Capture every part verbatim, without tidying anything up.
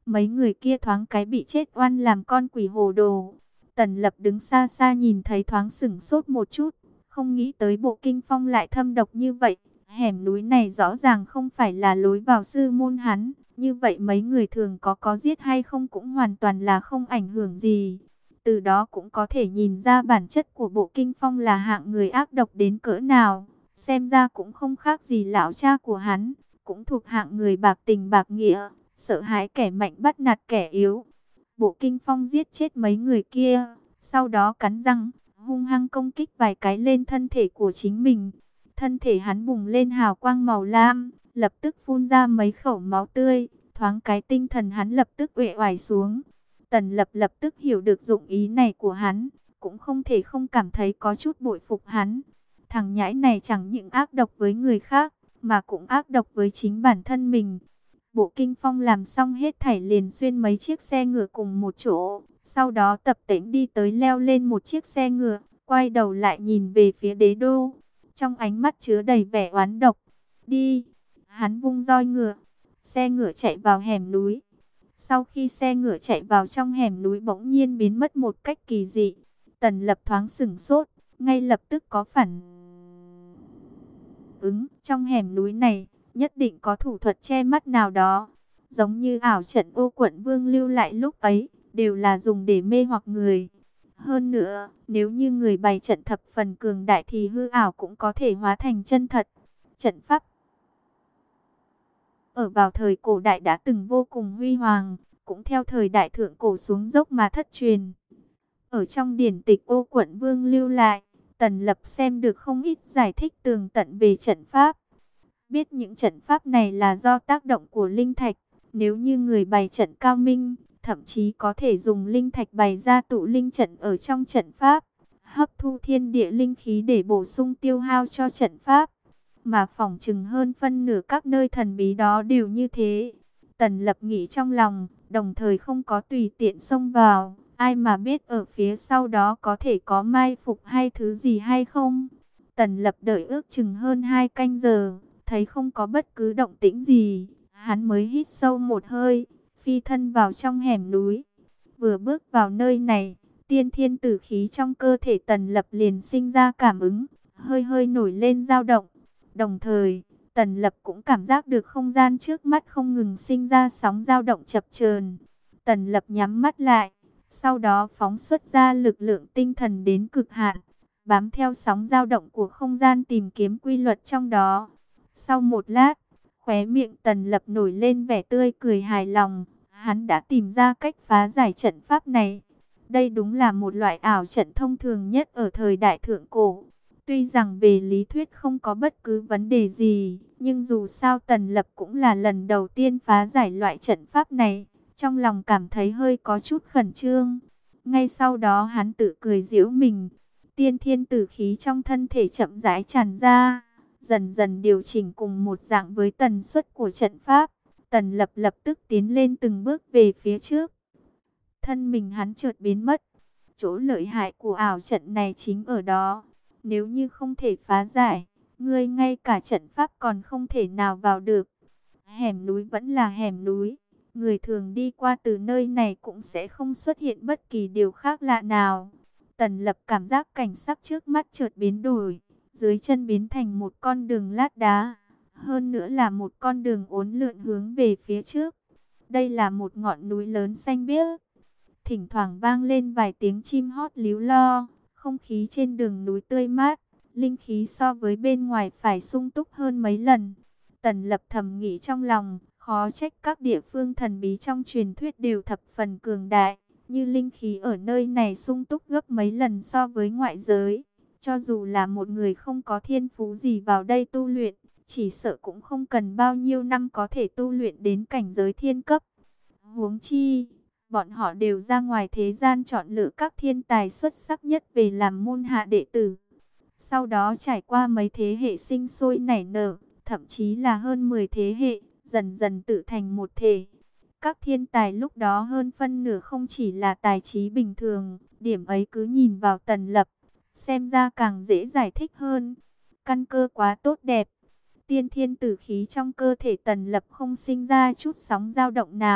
Mấy người kia thoáng cái bị chết oan làm con quỷ hồ đồ. Tần Lập đứng xa xa nhìn thấy thoáng sửng sốt một chút, không nghĩ tới bộ kinh phong lại thâm độc như vậy. Hẻm núi này rõ ràng không phải là lối vào sư môn hắn, như vậy mấy người thường có có giết hay không cũng hoàn toàn là không ảnh hưởng gì. Từ đó cũng có thể nhìn ra bản chất của bộ kinh phong là hạng người ác độc đến cỡ nào. Xem ra cũng không khác gì lão cha của hắn, cũng thuộc hạng người bạc tình bạc nghĩa, sợ hãi kẻ mạnh bắt nạt kẻ yếu. Bộ kinh phong giết chết mấy người kia, sau đó cắn răng, hung hăng công kích vài cái lên thân thể của chính mình. Thân thể hắn bùng lên hào quang màu lam, lập tức phun ra mấy khẩu máu tươi, thoáng cái tinh thần hắn lập tức uể oải xuống. Tần Lập lập tức hiểu được dụng ý này của hắn, cũng không thể không cảm thấy có chút bội phục hắn. Thằng nhãi này chẳng những ác độc với người khác, mà cũng ác độc với chính bản thân mình. Bộ kinh phong làm xong hết thảy liền xuyên mấy chiếc xe ngựa cùng một chỗ, sau đó tập tễnh đi tới leo lên một chiếc xe ngựa, quay đầu lại nhìn về phía đế đô, trong ánh mắt chứa đầy vẻ oán độc. Đi, hắn vung roi ngựa, xe ngựa chạy vào hẻm núi. Sau khi xe ngựa chạy vào trong hẻm núi bỗng nhiên biến mất một cách kỳ dị. Tần Lập thoáng sửng sốt, ngay lập tức có phản ứng. Trong hẻm núi này, nhất định có thủ thuật che mắt nào đó. Giống như ảo trận ô quận vương lưu lại lúc ấy, đều là dùng để mê hoặc người. Hơn nữa, nếu như người bày trận thập phần cường đại thì hư ảo cũng có thể hóa thành chân thật. Trận pháp ở vào thời cổ đại đã từng vô cùng huy hoàng, cũng theo thời đại thượng cổ xuống dốc mà thất truyền. Ở trong điển tịch ô quận vương lưu lại, Tần Lập xem được không ít giải thích tường tận về trận pháp. Biết những trận pháp này là do tác động của linh thạch, nếu như người bày trận cao minh, thậm chí có thể dùng linh thạch bày ra tụ linh trận ở trong trận pháp, hấp thu thiên địa linh khí để bổ sung tiêu hao cho trận pháp. Mà phỏng chừng hơn phân nửa các nơi thần bí đó đều như thế. Tần Lập nghĩ trong lòng, đồng thời không có tùy tiện xông vào. Ai mà biết ở phía sau đó có thể có mai phục hay thứ gì hay không. Tần Lập đợi ước chừng hơn hai canh giờ, thấy không có bất cứ động tĩnh gì. Hắn mới hít sâu một hơi, phi thân vào trong hẻm núi. Vừa bước vào nơi này, tiên thiên tử khí trong cơ thể Tần Lập liền sinh ra cảm ứng, hơi hơi nổi lên dao động. Đồng thời, Tần Lập cũng cảm giác được không gian trước mắt không ngừng sinh ra sóng dao động chập chờn. Tần Lập nhắm mắt lại, sau đó phóng xuất ra lực lượng tinh thần đến cực hạn, bám theo sóng dao động của không gian tìm kiếm quy luật trong đó. Sau một lát, khóe miệng Tần Lập nổi lên vẻ tươi cười hài lòng, hắn đã tìm ra cách phá giải trận pháp này. Đây đúng là một loại ảo trận thông thường nhất ở thời đại thượng cổ. Tuy rằng về lý thuyết không có bất cứ vấn đề gì, nhưng dù sao Tần Lập cũng là lần đầu tiên phá giải loại trận pháp này, trong lòng cảm thấy hơi có chút khẩn trương. Ngay sau đó hắn tự cười giễu mình, tiên thiên tử khí trong thân thể chậm rãi tràn ra, dần dần điều chỉnh cùng một dạng với tần suất của trận pháp. Tần Lập lập tức tiến lên từng bước về phía trước. Thân mình hắn chợt biến mất. Chỗ lợi hại của ảo trận này chính ở đó. Nếu như không thể phá giải, ngươi ngay cả trận pháp còn không thể nào vào được. Hẻm núi vẫn là hẻm núi. Người thường đi qua từ nơi này cũng sẽ không xuất hiện bất kỳ điều khác lạ nào. Tần Lập cảm giác cảnh sắc trước mắt chợt biến đổi. Dưới chân biến thành một con đường lát đá. Hơn nữa là một con đường uốn lượn hướng về phía trước. Đây là một ngọn núi lớn xanh biếc. Thỉnh thoảng vang lên vài tiếng chim hót líu lo. Không khí trên đường núi tươi mát, linh khí so với bên ngoài phải sung túc hơn mấy lần. Tần Lập thầm nghĩ trong lòng, khó trách các địa phương thần bí trong truyền thuyết đều thập phần cường đại, như linh khí ở nơi này sung túc gấp mấy lần so với ngoại giới. Cho dù là một người không có thiên phú gì vào đây tu luyện, chỉ sợ cũng không cần bao nhiêu năm có thể tu luyện đến cảnh giới thiên cấp. Huống chi, bọn họ đều ra ngoài thế gian chọn lựa các thiên tài xuất sắc nhất về làm môn hạ đệ tử. Sau đó trải qua mấy thế hệ sinh sôi nảy nở, thậm chí là hơn mười thế hệ, dần dần tự thành một thể. Các thiên tài lúc đó hơn phân nửa không chỉ là tài trí bình thường, điểm ấy cứ nhìn vào Tần Lập, xem ra càng dễ giải thích hơn. Căn cơ quá tốt đẹp, tiên thiên tử khí trong cơ thể Tần Lập không sinh ra chút sóng dao động nào.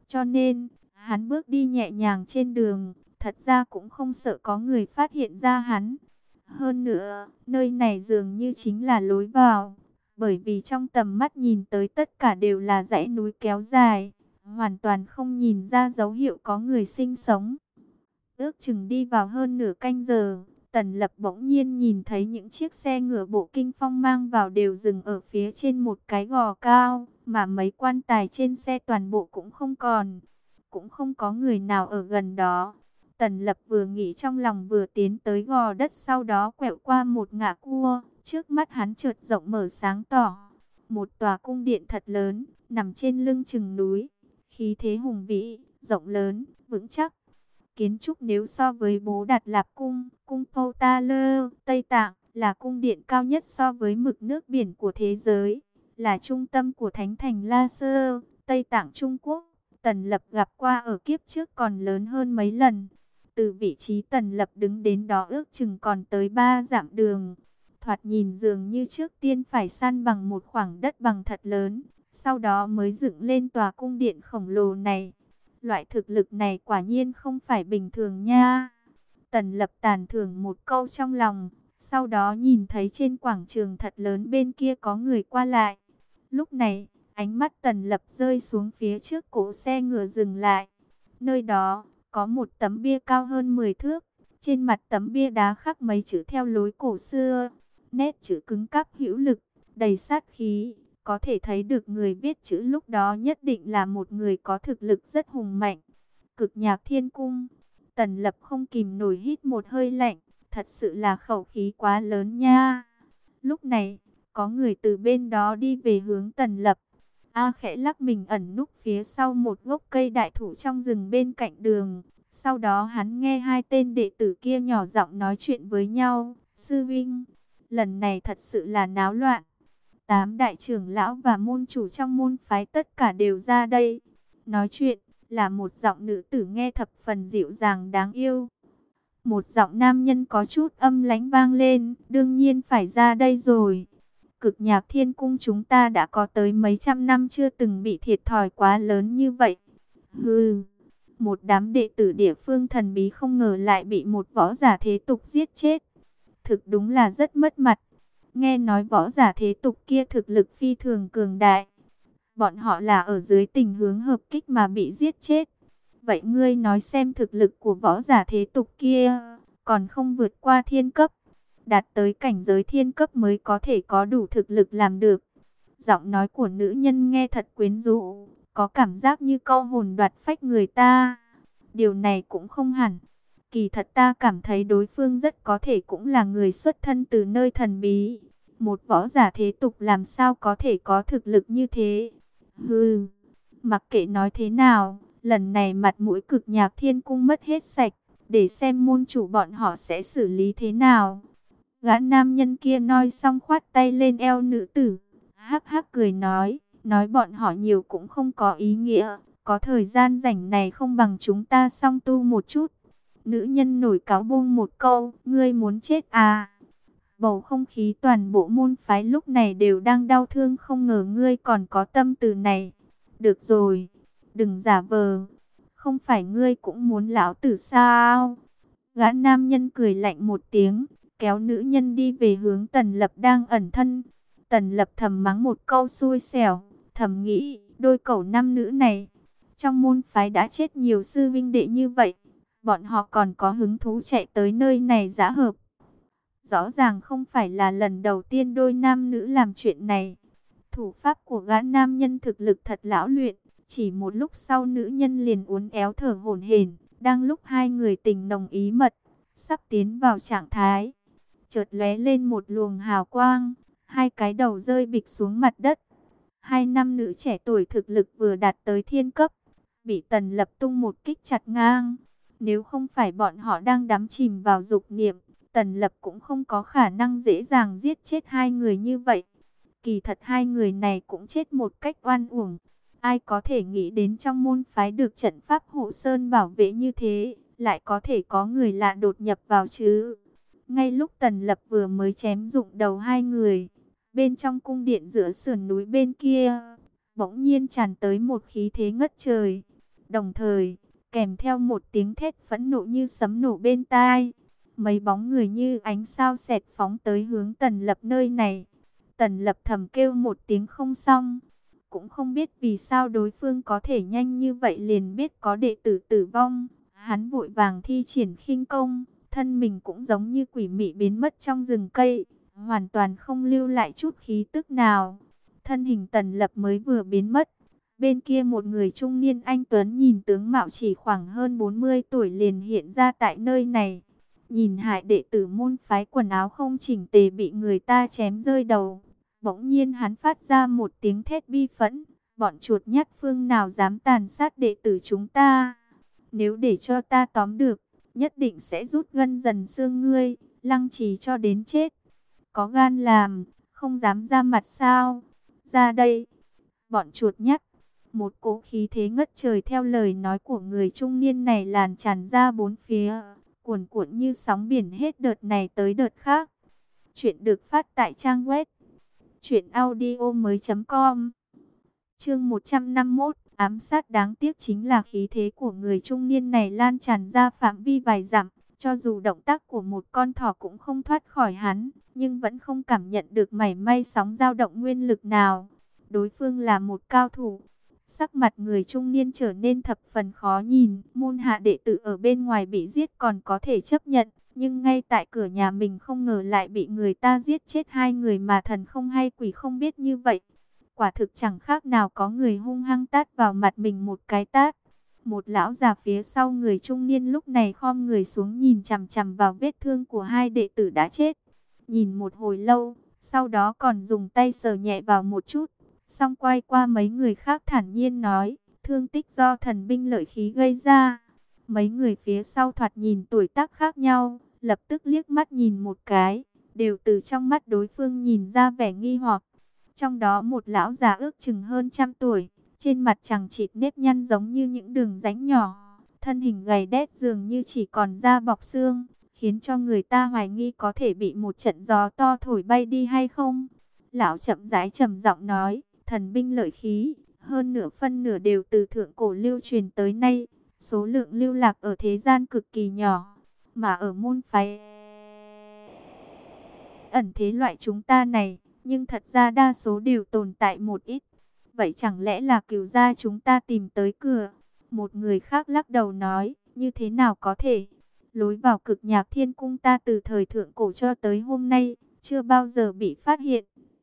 Cho nên, hắn bước đi nhẹ nhàng trên đường, thật ra cũng không sợ có người phát hiện ra hắn. Hơn nữa, nơi này dường như chính là lối vào, bởi vì trong tầm mắt nhìn tới tất cả đều là dãy núi kéo dài, hoàn toàn không nhìn ra dấu hiệu có người sinh sống. Ước chừng đi vào hơn nửa canh giờ, Tần Lập bỗng nhiên nhìn thấy những chiếc xe ngựa bộ kinh phong mang vào đều dừng ở phía trên một cái gò cao, mà mấy quan tài trên xe toàn bộ cũng không còn, cũng không có người nào ở gần đó. Tần Lập vừa nghĩ trong lòng vừa tiến tới gò đất, sau đó quẹo qua một ngã cua, trước mắt hắn chợt rộng mở sáng tỏ. Một tòa cung điện thật lớn, nằm trên lưng chừng núi, khí thế hùng vĩ, rộng lớn, vững chắc. Kiến trúc nếu so với Bố Đạt Lạp Cung, cung Potala, Tây Tạng, là cung điện cao nhất so với mực nước biển của thế giới, là trung tâm của thánh thành La Sơ, Tây Tạng Trung Quốc. Tần Lập gặp qua ở kiếp trước còn lớn hơn mấy lần. Từ vị trí Tần Lập đứng đến đó ước chừng còn tới ba dặm đường. Thoạt nhìn dường như trước tiên phải săn bằng một khoảng đất bằng thật lớn, sau đó mới dựng lên tòa cung điện khổng lồ này. Loại thực lực này quả nhiên không phải bình thường nha. Tần Lập tàn thưởng một câu trong lòng, sau đó nhìn thấy trên quảng trường thật lớn bên kia có người qua lại. Lúc này, ánh mắt Tần Lập rơi xuống phía trước cỗ xe ngựa dừng lại. Nơi đó, có một tấm bia cao hơn mười thước. Trên mặt tấm bia đá khắc mấy chữ theo lối cổ xưa. Nét chữ cứng cáp hữu lực, đầy sát khí. Có thể thấy được người viết chữ lúc đó nhất định là một người có thực lực rất hùng mạnh. Cực Nhạc Thiên Cung. Tần Lập không kìm nổi hít một hơi lạnh. Thật sự là khẩu khí quá lớn nha. Lúc này, có người từ bên đó đi về hướng Tần Lập. A khẽ lắc mình ẩn núp phía sau một gốc cây đại thụ trong rừng bên cạnh đường. Sau đó hắn nghe hai tên đệ tử kia nhỏ giọng nói chuyện với nhau. Sư Vinh, lần này thật sự là náo loạn. Tám đại trưởng lão và môn chủ trong môn phái tất cả đều ra đây. Nói chuyện là một giọng nữ tử nghe thập phần dịu dàng đáng yêu. Một giọng nam nhân có chút âm lãnh vang lên. Đương nhiên phải ra đây rồi. Cực Nhạc Thiên Cung chúng ta đã có tới mấy trăm năm chưa từng bị thiệt thòi quá lớn như vậy. Hừ, một đám đệ tử địa phương thần bí không ngờ lại bị một võ giả thế tục giết chết. Thực đúng là rất mất mặt. Nghe nói võ giả thế tục kia thực lực phi thường cường đại. Bọn họ là ở dưới tình huống hợp kích mà bị giết chết. Vậy ngươi nói xem thực lực của võ giả thế tục kia còn không vượt qua thiên cấp. Đạt tới cảnh giới thiên cấp mới có thể có đủ thực lực làm được. Giọng nói của nữ nhân nghe thật quyến rũ, có cảm giác như câu hồn đoạt phách người ta. Điều này cũng không hẳn. Kỳ thật ta cảm thấy đối phương rất có thể cũng là người xuất thân từ nơi thần bí. Một võ giả thế tục làm sao có thể có thực lực như thế. Hừ, mặc kệ nói thế nào, lần này mặt mũi Cực Nhạc Thiên Cung mất hết sạch. Để xem môn chủ bọn họ sẽ xử lý thế nào. Gã nam nhân kia nói xong khoát tay lên eo nữ tử. Hắc hắc cười nói, nói bọn họ nhiều cũng không có ý nghĩa. Có thời gian rảnh này không bằng chúng ta song tu một chút. Nữ nhân nổi cáu buông một câu, ngươi muốn chết à? Bầu không khí toàn bộ môn phái lúc này đều đang đau thương, không ngờ ngươi còn có tâm từ này. Được rồi, đừng giả vờ. Không phải ngươi cũng muốn lão tử sao? Gã nam nhân cười lạnh một tiếng, kéo nữ nhân đi về hướng Tần Lập đang ẩn thân. Tần Lập thầm mắng một câu xui xẻo, thầm nghĩ, đôi cẩu nam nữ này, trong môn phái đã chết nhiều sư vinh đệ như vậy, bọn họ còn có hứng thú chạy tới nơi này giã hợp. Rõ ràng không phải là lần đầu tiên đôi nam nữ làm chuyện này. Thủ pháp của gã nam nhân thực lực thật lão luyện, chỉ một lúc sau nữ nhân liền uốn éo thở hổn hển. Đang lúc hai người tình nồng ý mật, sắp tiến vào trạng thái, chợt lóe lên một luồng hào quang, hai cái đầu rơi bịch xuống mặt đất. Hai nam nữ trẻ tuổi thực lực vừa đạt tới thiên cấp, bị Tần Lập tung một kích chặt ngang. Nếu không phải bọn họ đang đắm chìm vào dục niệm, Tần Lập cũng không có khả năng dễ dàng giết chết hai người như vậy. Kỳ thật hai người này cũng chết một cách oan uổng. Ai có thể nghĩ đến trong môn phái được trận pháp hộ sơn bảo vệ như thế, lại có thể có người lạ đột nhập vào chứ. Ngay lúc Tần Lập vừa mới chém dụng đầu hai người, bên trong cung điện giữa sườn núi bên kia, bỗng nhiên tràn tới một khí thế ngất trời. Đồng thời, kèm theo một tiếng thét phẫn nộ như sấm nổ bên tai. Mấy bóng người như ánh sao xẹt phóng tới hướng Tần Lập nơi này. Tần Lập thầm kêu một tiếng không xong. Cũng không biết vì sao đối phương có thể nhanh như vậy liền biết có đệ tử tử vong. Hắn vội vàng thi triển khinh công, thân mình cũng giống như quỷ mị biến mất trong rừng cây, hoàn toàn không lưu lại chút khí tức nào. Thân hình Tần Lập mới vừa biến mất, bên kia một người trung niên anh tuấn nhìn tướng mạo chỉ khoảng hơn bốn mươi tuổi liền hiện ra tại nơi này. Nhìn Hải đệ tử môn phái quần áo không chỉnh tề bị người ta chém rơi đầu, bỗng nhiên hắn phát ra một tiếng thét bi phẫn, bọn chuột nhắt phương nào dám tàn sát đệ tử chúng ta? Nếu để cho ta tóm được, nhất định sẽ rút gân dần xương ngươi, lăng trì cho đến chết. Có gan làm, không dám ra mặt sao? Ra đây! Bọn chuột nhắt! Một cỗ khí thế ngất trời theo lời nói của người trung niên này lan tràn ra bốn phía, cuồn cuộn như sóng biển hết đợt này tới đợt khác. Chuyện được phát tại trang web truyện audio mới chấm com. Chương một trăm năm mươi mốt, ám sát. Đáng tiếc chính là khí thế của người trung niên này lan tràn ra phạm vi vài dặm, cho dù động tác của một con thỏ cũng không thoát khỏi hắn, nhưng vẫn không cảm nhận được mảy may sóng dao động nguyên lực nào. Đối phương là một cao thủ. Sắc mặt người trung niên trở nên thập phần khó nhìn, môn hạ đệ tử ở bên ngoài bị giết còn có thể chấp nhận, nhưng ngay tại cửa nhà mình không ngờ lại bị người ta giết chết hai người mà thần không hay quỷ không biết như vậy. Quả thực chẳng khác nào có người hung hăng tát vào mặt mình một cái tát. Một lão già phía sau người trung niên lúc này khom người xuống nhìn chằm chằm vào vết thương của hai đệ tử đã chết. Nhìn một hồi lâu, sau đó còn dùng tay sờ nhẹ vào một chút. Xong quay qua mấy người khác thản nhiên nói, thương tích do thần binh lợi khí gây ra. Mấy người phía sau thoạt nhìn tuổi tác khác nhau, lập tức liếc mắt nhìn một cái, đều từ trong mắt đối phương nhìn ra vẻ nghi hoặc. Trong đó một lão già ước chừng hơn trăm tuổi, trên mặt chằng chịt nếp nhăn giống như những đường rãnh nhỏ, thân hình gầy đét dường như chỉ còn da bọc xương, khiến cho người ta hoài nghi có thể bị một trận gió to thổi bay đi hay không. Lão chậm rãi trầm giọng nói, thần binh lợi khí, hơn nửa phân nửa đều từ thượng cổ lưu truyền tới nay, số lượng lưu lạc ở thế gian cực kỳ nhỏ, mà ở môn phái ẩn thế loại chúng ta này, nhưng thật ra đa số đều tồn tại một ít. Vậy chẳng lẽ là cửu gia chúng ta tìm tới cửa? Một người khác lắc đầu nói, như thế nào có thể? Lối vào cực nhạc thiên cung ta từ thời thượng cổ cho tới hôm nay, chưa bao giờ bị phát hiện.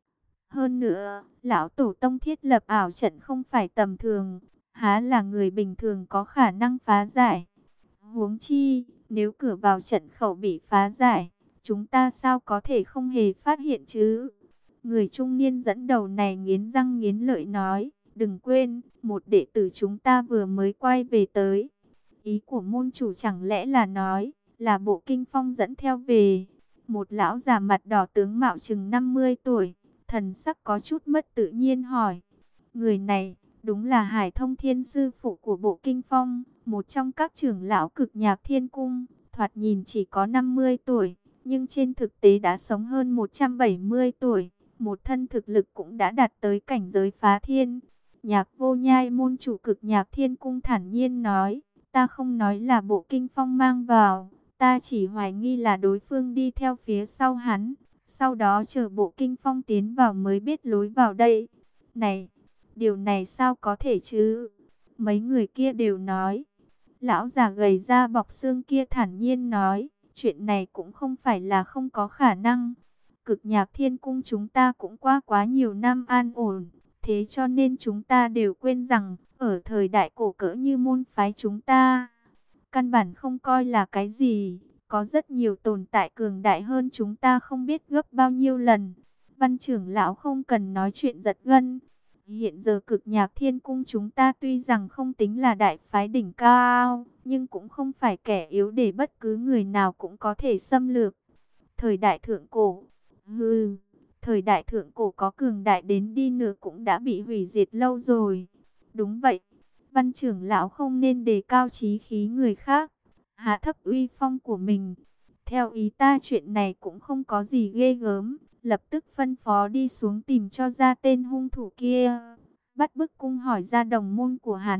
Hơn nữa, lão tổ tông thiết lập ảo trận không phải tầm thường, há là người bình thường có khả năng phá giải. Huống chi, nếu cửa vào trận khẩu bị phá giải, chúng ta sao có thể không hề phát hiện chứ? Người trung niên dẫn đầu này nghiến răng nghiến lợi nói, đừng quên, một đệ tử chúng ta vừa mới quay về tới. Ý của môn chủ chẳng lẽ là nói, là bộ kinh phong dẫn theo về. Một lão già mặt đỏ tướng mạo chừng năm mươi tuổi, thần sắc có chút mất tự nhiên hỏi. Người này, đúng là Hải Thông Thiên sư phụ của bộ kinh phong, một trong các trưởng lão cực nhạc thiên cung, thoạt nhìn chỉ có năm mươi tuổi, nhưng trên thực tế đã sống hơn một trăm bảy mươi tuổi. Một thân thực lực cũng đã đạt tới cảnh giới phá thiên. Nhạc Vô Nhai môn chủ cực nhạc thiên cung thản nhiên nói, ta không nói là bộ kinh phong mang vào, ta chỉ hoài nghi là đối phương đi theo phía sau hắn, sau đó chờ bộ kinh phong tiến vào mới biết lối vào đây. Này, điều này sao có thể chứ? Mấy người kia đều nói. Lão già gầy da bọc xương kia thản nhiên nói, chuyện này cũng không phải là không có khả năng. Cực nhạc thiên cung chúng ta cũng qua quá nhiều năm an ổn, thế cho nên chúng ta đều quên rằng, ở thời đại cổ cỡ như môn phái chúng ta, căn bản không coi là cái gì, có rất nhiều tồn tại cường đại hơn chúng ta không biết gấp bao nhiêu lần. Văn trưởng lão không cần nói chuyện giật gân. Hiện giờ cực nhạc thiên cung chúng ta tuy rằng không tính là đại phái đỉnh cao, nhưng cũng không phải kẻ yếu để bất cứ người nào cũng có thể xâm lược. Thời đại thượng cổ, hừ, thời đại thượng cổ có cường đại đến đi nữa cũng đã bị hủy diệt lâu rồi. Đúng vậy, văn trưởng lão không nên đề cao chí khí người khác, hạ thấp uy phong của mình. Theo ý ta chuyện này cũng không có gì ghê gớm, lập tức phân phó đi xuống tìm cho ra tên hung thủ kia, bắt bức cung hỏi ra đồng môn của hắn,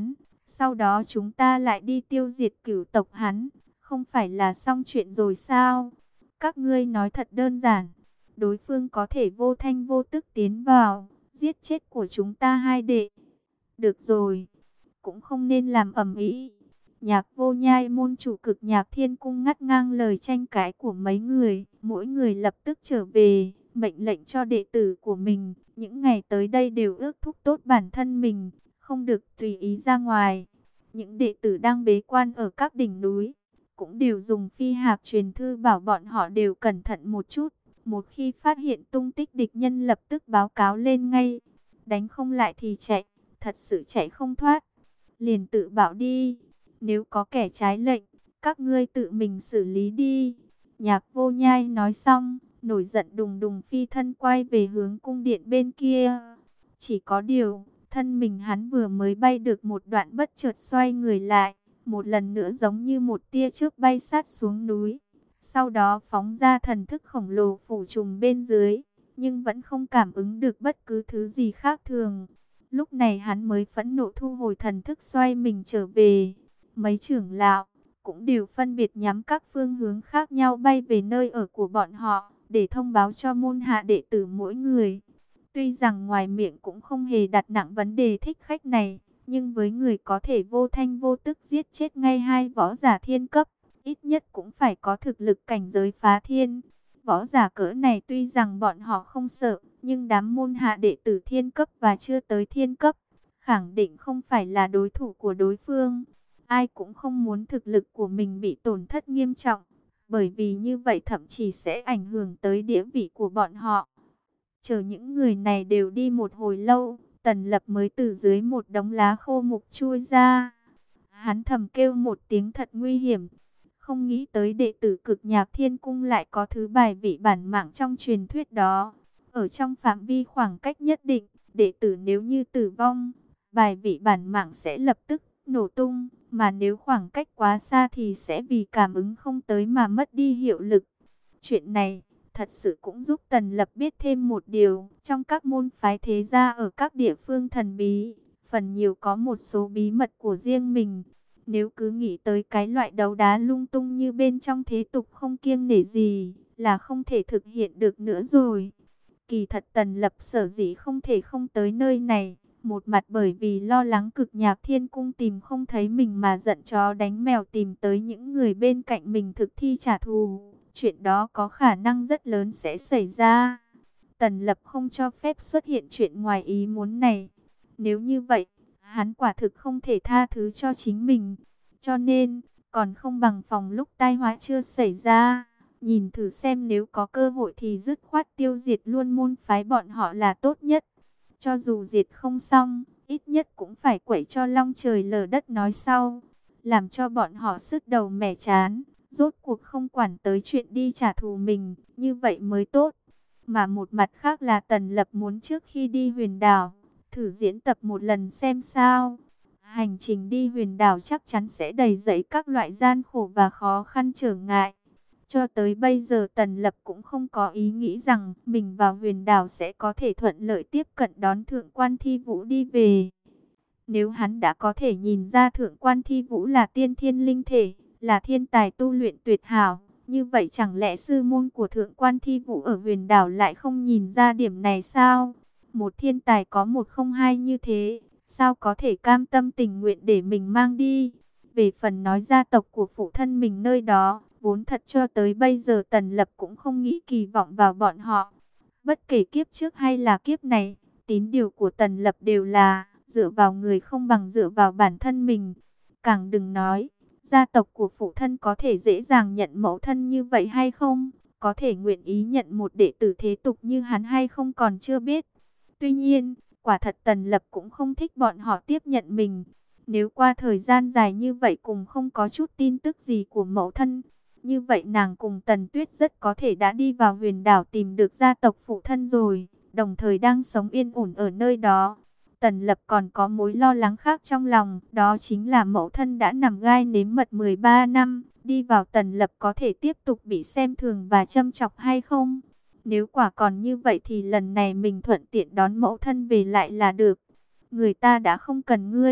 Sau đó chúng ta lại đi tiêu diệt cửu tộc hắn, không phải là xong chuyện rồi sao? Các ngươi nói thật đơn giản, đối phương có thể vô thanh vô tức tiến vào, giết chết của chúng ta hai đệ. Được rồi, cũng không nên làm ầm ĩ. Nhạc Vô Nhai môn chủ Cực Nhạc Thiên Cung ngắt ngang lời tranh cãi của mấy người, mỗi người lập tức trở về, mệnh lệnh cho đệ tử của mình, những ngày tới đây đều ước thúc tốt bản thân mình, không được tùy ý ra ngoài. Những đệ tử đang bế quan ở các đỉnh núi, cũng đều dùng phi hạc truyền thư bảo bọn họ đều cẩn thận một chút, một khi phát hiện tung tích địch nhân lập tức báo cáo lên ngay, đánh không lại thì chạy, thật sự chạy không thoát, liền tự bảo đi. Nếu có kẻ trái lệnh, các ngươi tự mình xử lý đi. Nhạc Vô Nhai nói xong, nổi giận đùng đùng phi thân quay về hướng cung điện bên kia. Chỉ có điều, thân mình hắn vừa mới bay được một đoạn bất chợt xoay người lại, một lần nữa giống như một tia chớp bay sát xuống núi. Sau đó phóng ra thần thức khổng lồ phủ trùm bên dưới, nhưng vẫn không cảm ứng được bất cứ thứ gì khác thường. Lúc này hắn mới phẫn nộ thu hồi thần thức xoay mình trở về. Mấy trưởng lão cũng đều phân biệt nhắm các phương hướng khác nhau bay về nơi ở của bọn họ, để thông báo cho môn hạ đệ tử mỗi người. Tuy rằng ngoài miệng cũng không hề đặt nặng vấn đề thích khách này, nhưng với người có thể vô thanh vô tức giết chết ngay hai võ giả thiên cấp, ít nhất cũng phải có thực lực cảnh giới phá thiên. Võ giả cỡ này tuy rằng bọn họ không sợ, nhưng đám môn hạ đệ tử thiên cấp và chưa tới thiên cấp, khẳng định không phải là đối thủ của đối phương. Ai cũng không muốn thực lực của mình bị tổn thất nghiêm trọng, bởi vì như vậy thậm chí sẽ ảnh hưởng tới địa vị của bọn họ. Chờ những người này đều đi một hồi lâu, Tần Lập mới từ dưới một đống lá khô mục chui ra. Hắn thầm kêu một tiếng thật nguy hiểm, không nghĩ tới đệ tử Cực Nhạc Thiên Cung lại có thứ bài vị bản mạng trong truyền thuyết đó. Ở trong phạm vi khoảng cách nhất định, đệ tử nếu như tử vong, bài vị bản mạng sẽ lập tức nổ tung, mà nếu khoảng cách quá xa thì sẽ vì cảm ứng không tới mà mất đi hiệu lực. Chuyện này thật sự cũng giúp Tần Lập biết thêm một điều, trong các môn phái thế gia ở các địa phương thần bí, phần nhiều có một số bí mật của riêng mình. Nếu cứ nghĩ tới cái loại đấu đá lung tung như bên trong thế tục không kiêng nể gì, là không thể thực hiện được nữa rồi. Kỳ thật Tần Lập sở dĩ không thể không tới nơi này, một mặt bởi vì lo lắng Cực Nhạc Thiên Cung tìm không thấy mình mà giận chó đánh mèo tìm tới những người bên cạnh mình thực thi trả thù. Chuyện đó có khả năng rất lớn sẽ xảy ra. Tần Lập không cho phép xuất hiện chuyện ngoài ý muốn này. Nếu như vậy, hắn quả thực không thể tha thứ cho chính mình. Cho nên, còn không bằng phòng lúc tai họa chưa xảy ra. Nhìn thử xem nếu có cơ hội thì dứt khoát tiêu diệt luôn môn phái bọn họ là tốt nhất. Cho dù diệt không xong, ít nhất cũng phải quậy cho long trời lở đất nói sau. Làm cho bọn họ sứt đầu mẻ chán, rốt cuộc không quản tới chuyện đi trả thù mình, như vậy mới tốt. Mà một mặt khác là Tần Lập muốn trước khi đi Huyền Đảo, thử diễn tập một lần xem sao. Hành trình đi Huyền Đảo chắc chắn sẽ đầy dẫy các loại gian khổ và khó khăn trở ngại. Cho tới bây giờ Tần Lập cũng không có ý nghĩ rằng mình vào Huyền Đảo sẽ có thể thuận lợi tiếp cận đón Thượng Quan Thi Vũ đi về. Nếu hắn đã có thể nhìn ra Thượng Quan Thi Vũ là tiên thiên linh thể, là thiên tài tu luyện tuyệt hảo, như vậy chẳng lẽ sư môn của Thượng Quan Thi Vũ ở Huyền Đảo lại không nhìn ra điểm này sao? Một thiên tài có một không hai như thế, sao có thể cam tâm tình nguyện để mình mang đi? Về phần nói gia tộc của phụ thân mình nơi đó, vốn thật cho tới bây giờ Tần Lập cũng không nghĩ kỳ vọng vào bọn họ. Bất kể kiếp trước hay là kiếp này, tín điều của Tần Lập đều là dựa vào người không bằng dựa vào bản thân mình. Càng đừng nói, gia tộc của phụ thân có thể dễ dàng nhận mẫu thân như vậy hay không? Có thể nguyện ý nhận một đệ tử thế tục như hắn hay không còn chưa biết. Tuy nhiên, quả thật Tần Lập cũng không thích bọn họ tiếp nhận mình. Nếu qua thời gian dài như vậy cùng không có chút tin tức gì của mẫu thân, như vậy nàng cùng Tần Tuyết rất có thể đã đi vào Huyền Đảo tìm được gia tộc phụ thân rồi, đồng thời đang sống yên ổn ở nơi đó. Tần Lập còn có mối lo lắng khác trong lòng, đó chính là mẫu thân đã nằm gai nếm mật mười ba năm, đi vào Tần Lập có thể tiếp tục bị xem thường và châm chọc hay không? Nếu quả còn như vậy thì lần này mình thuận tiện đón mẫu thân về lại là được. Người ta đã không cần ngươi,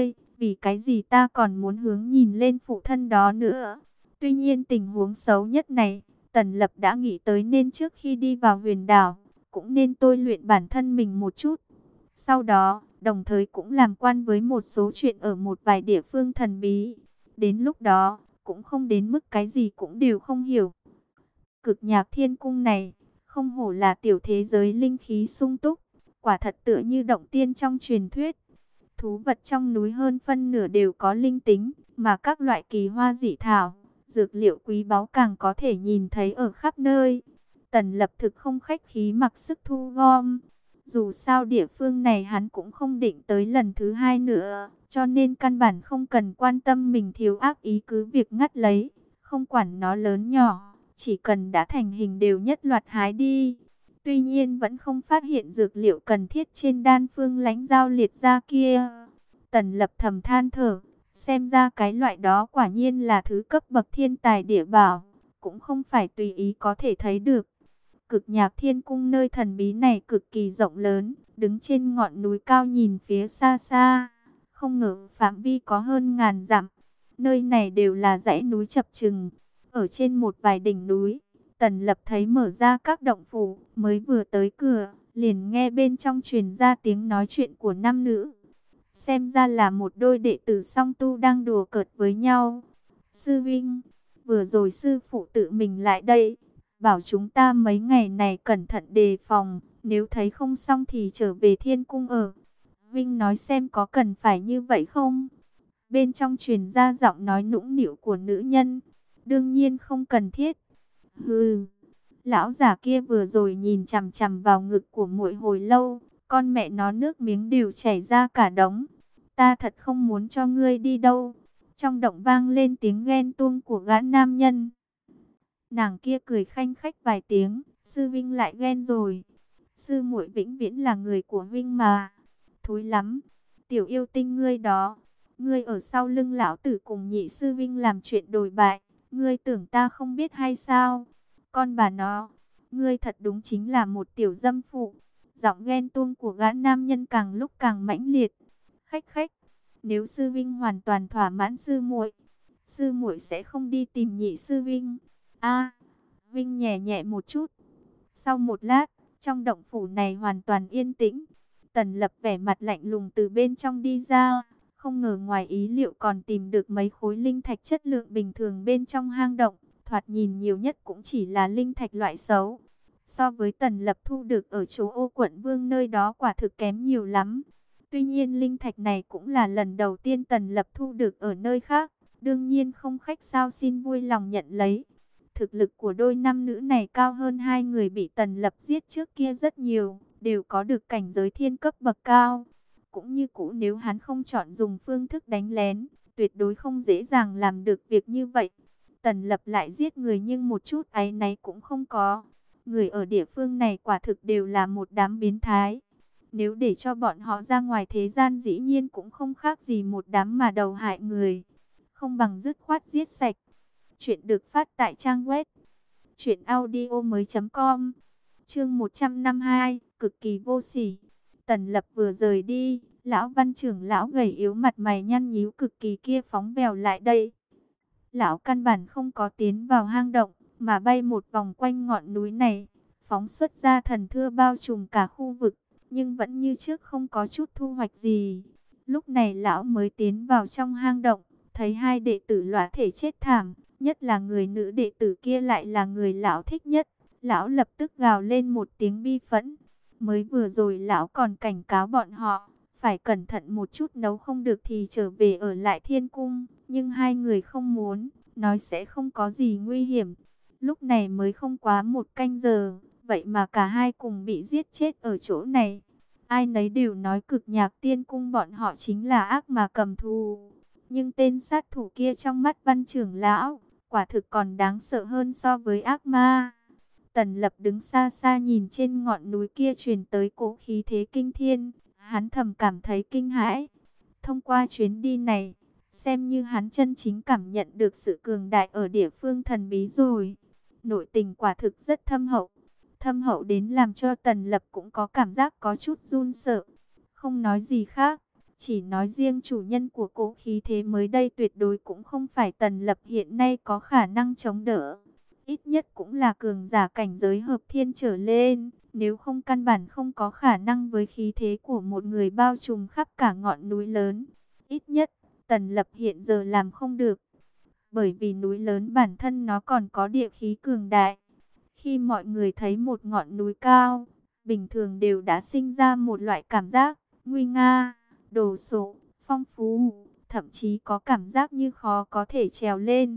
vì cái gì ta còn muốn hướng nhìn lên phụ thân đó nữa. Tuy nhiên tình huống xấu nhất này, Tần Lập đã nghĩ tới nên trước khi đi vào huyền đảo, cũng nên tôi luyện bản thân mình một chút. Sau đó, đồng thời cũng làm quan với một số chuyện ở một vài địa phương thần bí. Đến lúc đó, cũng không đến mức cái gì cũng đều không hiểu. Cực Nhạc Thiên Cung này, không hổ là tiểu thế giới linh khí sung túc, quả thật tựa như động tiên trong truyền thuyết. Thú vật trong núi hơn phân nửa đều có linh tính, mà các loại kỳ hoa dị thảo, dược liệu quý báu càng có thể nhìn thấy ở khắp nơi. Tần Lập thực không khách khí mặc sức thu gom. Dù sao địa phương này hắn cũng không định tới lần thứ hai nữa, cho nên căn bản không cần quan tâm mình thiếu ác ý cứ việc ngắt lấy, không quản nó lớn nhỏ, chỉ cần đã thành hình đều nhất loạt hái đi. Tuy nhiên vẫn không phát hiện dược liệu cần thiết trên đan phương lãnh giao liệt ra kia. Tần Lập thầm than thở, xem ra cái loại đó quả nhiên là thứ cấp bậc thiên tài địa bảo, cũng không phải tùy ý có thể thấy được. Cực Nhạc Thiên Cung nơi thần bí này cực kỳ rộng lớn, đứng trên ngọn núi cao nhìn phía xa xa, không ngờ phạm vi có hơn ngàn dặm. Nơi này đều là dãy núi chập chừng, ở trên một vài đỉnh núi, Tần Lập thấy mở ra các động phủ, mới vừa tới cửa, liền nghe bên trong truyền ra tiếng nói chuyện của nam nữ. Xem ra là một đôi đệ tử song tu đang đùa cợt với nhau. Sư Vinh, vừa rồi sư phụ tự mình lại đây, bảo chúng ta mấy ngày này cẩn thận đề phòng, nếu thấy không xong thì trở về Thiên Cung ở. Vinh nói xem có cần phải như vậy không? Bên trong truyền ra giọng nói nũng nịu của nữ nhân. Đương nhiên không cần thiết. Hừ, lão già kia vừa rồi nhìn chằm chằm vào ngực của muội hồi lâu, con mẹ nó nước miếng đều chảy ra cả đống. Ta thật không muốn cho ngươi đi đâu. Trong động vang lên tiếng ghen tuông của gã nam nhân. Nàng kia cười khanh khách vài tiếng, sư Vinh lại ghen rồi. Sư muội vĩnh viễn là người của Vinh mà. Thối lắm, tiểu yêu tinh ngươi đó. Ngươi ở sau lưng lão tử cùng nhị sư Vinh làm chuyện đồi bại. Ngươi tưởng ta không biết hay sao? Con bà nó, ngươi thật đúng chính là một tiểu dâm phụ. Giọng ghen tuông của gã nam nhân càng lúc càng mãnh liệt. Khách khách, nếu sư Vinh hoàn toàn thỏa mãn sư muội, sư muội sẽ không đi tìm nhị sư Vinh. A, Vinh nhẹ nhẹ một chút. Sau một lát, trong động phủ này hoàn toàn yên tĩnh. Tần Lập vẻ mặt lạnh lùng từ bên trong đi ra. Không ngờ ngoài ý liệu còn tìm được mấy khối linh thạch chất lượng bình thường bên trong hang động. Thoạt nhìn nhiều nhất cũng chỉ là linh thạch loại xấu. So với Tần Lập thu được ở chỗ Ô Quận Vương nơi đó quả thực kém nhiều lắm. Tuy nhiên linh thạch này cũng là lần đầu tiên Tần Lập thu được ở nơi khác. Đương nhiên không khách sao xin vui lòng nhận lấy. Thực lực của đôi nam nữ này cao hơn hai người bị Tần Lập giết trước kia rất nhiều, đều có được cảnh giới thiên cấp bậc cao. Cũng như cũ nếu hắn không chọn dùng phương thức đánh lén, tuyệt đối không dễ dàng làm được việc như vậy. Tần Lập lại giết người nhưng một chút áy náy cũng không có. Người ở địa phương này quả thực đều là một đám biến thái. Nếu để cho bọn họ ra ngoài thế gian dĩ nhiên cũng không khác gì một đám mà đầu hại người. Không bằng dứt khoát giết sạch. Chuyện được phát tại trang web truyện audio mới chấm com. Chương một trăm năm mươi hai, cực kỳ vô sỉ. Tần Lập vừa rời đi, lão văn trưởng lão gầy yếu mặt mày nhăn nhíu cực kỳ kia phóng vèo lại đây. Lão căn bản không có tiến vào hang động, mà bay một vòng quanh ngọn núi này, phóng xuất ra thần thưa bao trùm cả khu vực, nhưng vẫn như trước không có chút thu hoạch gì. Lúc này lão mới tiến vào trong hang động, thấy hai đệ tử lõa thể chết thảm, nhất là người nữ đệ tử kia lại là người lão thích nhất. Lão lập tức gào lên một tiếng bi phẫn. Mới vừa rồi lão còn cảnh cáo bọn họ, phải cẩn thận một chút, nấu không được thì trở về ở lại Thiên Cung. Nhưng hai người không muốn, nói sẽ không có gì nguy hiểm. Lúc này mới không quá một canh giờ, vậy mà cả hai cùng bị giết chết ở chỗ này. Ai nấy đều nói Cực Nhạc Tiên Cung bọn họ chính là ác mà cầm thù. Nhưng tên sát thủ kia trong mắt Văn trưởng lão, quả thực còn đáng sợ hơn so với ác ma. Tần Lập đứng xa xa nhìn trên ngọn núi kia truyền tới cỗ khí thế kinh thiên, hắn thầm cảm thấy kinh hãi. Thông qua chuyến đi này, xem như hắn chân chính cảm nhận được sự cường đại ở địa phương thần bí rồi. Nội tình quả thực rất thâm hậu, thâm hậu đến làm cho Tần Lập cũng có cảm giác có chút run sợ. Không nói gì khác, Chỉ nói riêng chủ nhân của cỗ khí thế mới đây tuyệt đối cũng không phải Tần Lập hiện nay có khả năng chống đỡ. Ít nhất cũng là cường giả cảnh giới hợp thiên trở lên, nếu không căn bản không có khả năng với khí thế của một người bao trùm khắp cả ngọn núi lớn. Ít nhất, Tần Lập hiện giờ làm không được. Bởi vì núi lớn bản thân nó còn có địa khí cường đại. Khi mọi người thấy một ngọn núi cao, bình thường đều đã sinh ra một loại cảm giác nguy nga, đồ sộ, phong phú, thậm chí có cảm giác như khó có thể trèo lên.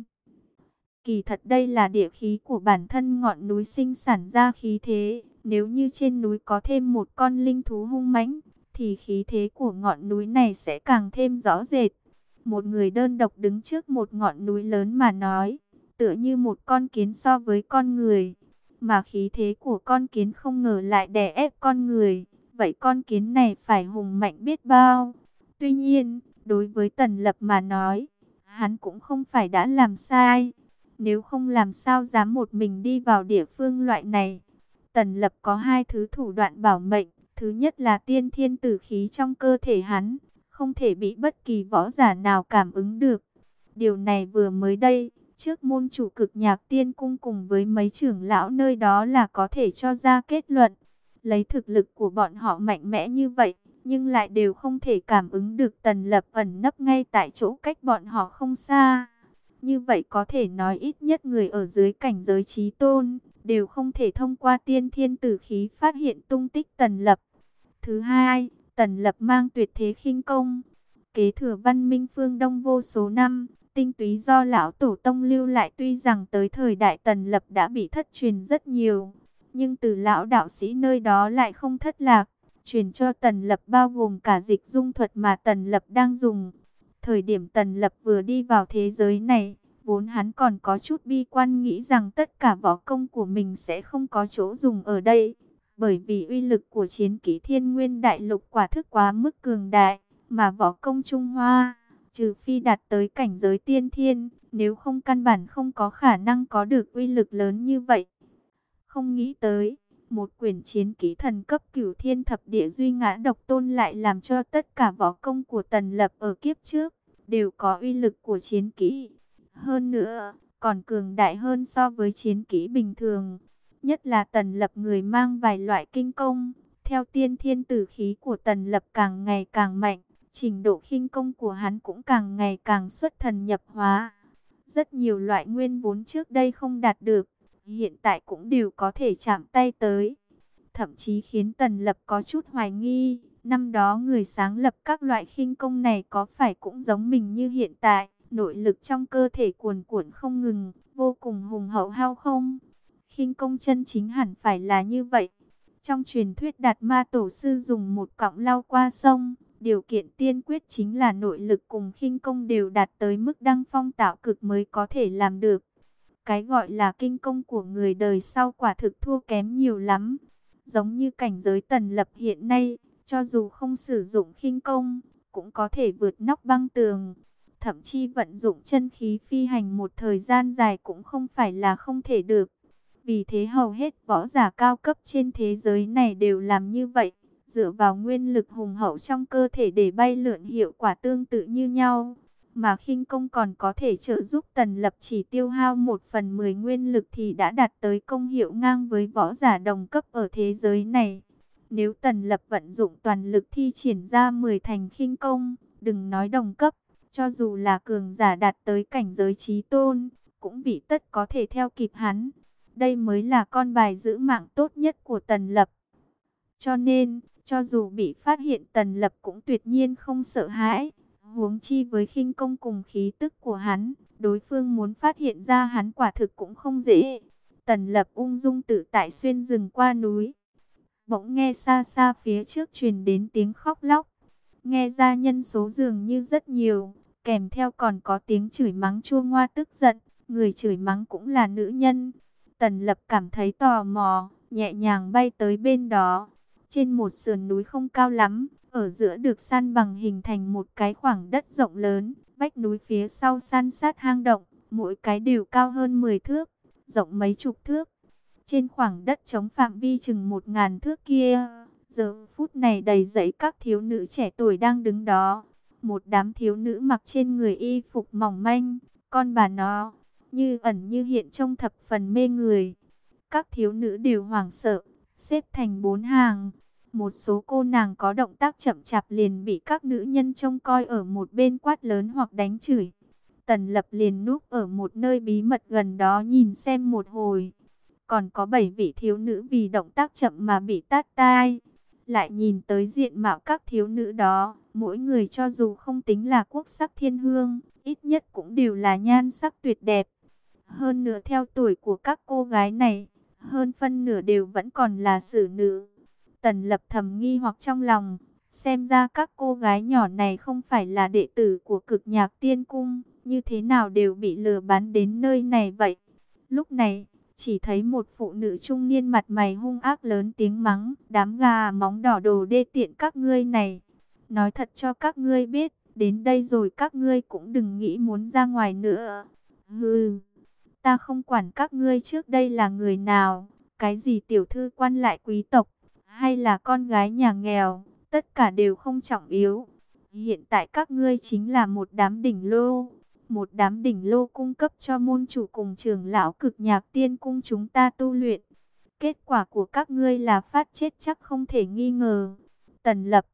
Kỳ thật đây là địa khí của bản thân ngọn núi sinh sản ra khí thế. Nếu như trên núi có thêm một con linh thú hung mãnh, thì khí thế của ngọn núi này sẽ càng thêm rõ rệt. Một người đơn độc đứng trước một ngọn núi lớn mà nói, tựa như một con kiến so với con người. Mà khí thế của con kiến không ngờ lại đè ép con người. Vậy con kiến này phải hùng mạnh biết bao. Tuy nhiên, đối với Tần Lập mà nói, hắn cũng không phải đã làm sai. Nếu không làm sao dám một mình đi vào địa phương loại này. Tần Lập có hai thứ thủ đoạn bảo mệnh. Thứ nhất là tiên thiên tử khí trong cơ thể hắn, không thể bị bất kỳ võ giả nào cảm ứng được. Điều này vừa mới đây, trước môn chủ Cực Nhạc Tiên Cung cùng với mấy trưởng lão nơi đó là có thể cho ra kết luận. Lấy thực lực của bọn họ mạnh mẽ như vậy, nhưng lại đều không thể cảm ứng được Tần Lập ẩn nấp ngay tại chỗ cách bọn họ không xa. Như vậy có thể nói ít nhất người ở dưới cảnh giới chí tôn đều không thể thông qua tiên thiên tử khí phát hiện tung tích Tần Lập. Thứ hai, Tần Lập mang tuyệt thế khinh công, kế thừa văn minh phương Đông vô số năm, tinh túy do lão tổ tông lưu lại. Tuy rằng tới thời đại Tần Lập đã bị thất truyền rất nhiều, nhưng từ lão đạo sĩ nơi đó lại không thất lạc, truyền cho Tần Lập bao gồm cả dịch dung thuật mà Tần Lập đang dùng. Thời điểm Tần Lập vừa đi vào thế giới này, vốn hắn còn có chút bi quan, nghĩ rằng tất cả võ công của mình sẽ không có chỗ dùng ở đây. Bởi vì uy lực của chiến kỹ Thiên Nguyên Đại Lục quả thực quá mức cường đại, mà võ công Trung Hoa, trừ phi đạt tới cảnh giới tiên thiên, nếu không căn bản không có khả năng có được uy lực lớn như vậy. Không nghĩ tới, một quyển chiến kỹ thần cấp Cửu Thiên Thập Địa Duy Ngã Độc Tôn lại làm cho tất cả võ công của Tần Lập ở kiếp trước đều có uy lực của chiến kỹ. Hơn nữa, còn cường đại hơn so với chiến kỹ bình thường. Nhất là Tần Lập người mang vài loại kinh công, theo tiên thiên tử khí của Tần Lập càng ngày càng mạnh, trình độ khinh công của hắn cũng càng ngày càng xuất thần nhập hóa. Rất nhiều loại nguyên vốn trước đây không đạt được, hiện tại cũng đều có thể chạm tay tới. Thậm chí khiến Tần Lập có chút hoài nghi, năm đó người sáng lập các loại khinh công này có phải cũng giống mình như hiện tại, nội lực trong cơ thể cuồn cuộn không ngừng, vô cùng hùng hậu hao không? Khinh công chân chính hẳn phải là như vậy. Trong truyền thuyết Đạt Ma Tổ sư dùng một cọng lau qua sông, điều kiện tiên quyết chính là nội lực cùng khinh công đều đạt tới mức đăng phong tạo cực mới có thể làm được. Cái gọi là kinh công của người đời sau quả thực thua kém nhiều lắm. Giống như cảnh giới Tần Lập hiện nay, cho dù không sử dụng khinh công, cũng có thể vượt nóc băng tường. Thậm chí vận dụng chân khí phi hành một thời gian dài cũng không phải là không thể được. Vì thế hầu hết võ giả cao cấp trên thế giới này đều làm như vậy, dựa vào nguyên lực hùng hậu trong cơ thể để bay lượn, hiệu quả tương tự như nhau. Mà khinh công còn có thể trợ giúp Tần Lập chỉ tiêu hao một phần mười nguyên lực thì đã đạt tới công hiệu ngang với võ giả đồng cấp ở thế giới này. Nếu Tần Lập vận dụng toàn lực thi triển ra mười thành khinh công, đừng nói đồng cấp, cho dù là cường giả đạt tới cảnh giới chí tôn, cũng bị tất có thể theo kịp hắn. Đây mới là con bài giữ mạng tốt nhất của Tần Lập. Cho nên, cho dù bị phát hiện, Tần Lập cũng tuyệt nhiên không sợ hãi. Huống chi với khinh công cùng khí tức của hắn, đối phương muốn phát hiện ra hắn quả thực cũng không dễ. Tần Lập ung dung tự tại xuyên rừng qua núi. Bỗng nghe xa xa phía trước truyền đến tiếng khóc lóc. Nghe ra nhân số dường như rất nhiều, kèm theo còn có tiếng chửi mắng chua ngoa tức giận. Người chửi mắng cũng là nữ nhân. Tần Lập cảm thấy tò mò, nhẹ nhàng bay tới bên đó. Trên một sườn núi không cao lắm, ở giữa được san bằng hình thành một cái khoảng đất rộng lớn. Vách núi phía sau san sát hang động, mỗi cái đều cao hơn mười thước, rộng mấy chục thước. Trên khoảng đất trống phạm vi chừng một ngàn thước kia, Giờ phút này đầy dẫy các thiếu nữ trẻ tuổi đang đứng đó. Một đám thiếu nữ mặc trên người y phục mỏng manh, con bà nó, như ẩn như hiện trông thập phần mê người. Các thiếu nữ đều hoảng sợ, xếp thành bốn hàng. Một số cô nàng có động tác chậm chạp liền bị các nữ nhân trông coi ở một bên quát lớn hoặc đánh chửi. Tần Lập liền núp ở một nơi bí mật gần đó nhìn xem một hồi. Còn có bảy vị thiếu nữ vì động tác chậm mà bị tát tai. Lại nhìn tới diện mạo các thiếu nữ đó, mỗi người cho dù không tính là quốc sắc thiên hương, ít nhất cũng đều là nhan sắc tuyệt đẹp. Hơn nữa theo tuổi của các cô gái này, hơn phân nửa đều vẫn còn là xử nữ. Tần Lập thầm nghi hoặc trong lòng, xem ra các cô gái nhỏ này không phải là đệ tử của Cực Nhạc Tiên Cung, như thế nào đều bị lừa bán đến nơi này vậy. Lúc này, chỉ thấy một phụ nữ trung niên mặt mày hung ác lớn tiếng mắng, đám gà móng đỏ đồ đê tiện các ngươi này. Nói thật cho các ngươi biết, đến đây rồi các ngươi cũng đừng nghĩ muốn ra ngoài nữa. Hừ, ta không quản các ngươi trước đây là người nào, cái gì tiểu thư quan lại quý tộc, hay là con gái nhà nghèo, tất cả đều không trọng yếu. Hiện tại các ngươi chính là một đám đỉnh lô. Một đám đỉnh lô cung cấp cho môn chủ cùng trưởng lão Cực Nhạc Tiên Cung chúng ta tu luyện. Kết quả của các ngươi là phát chết chắc không thể nghi ngờ. Tần Lập,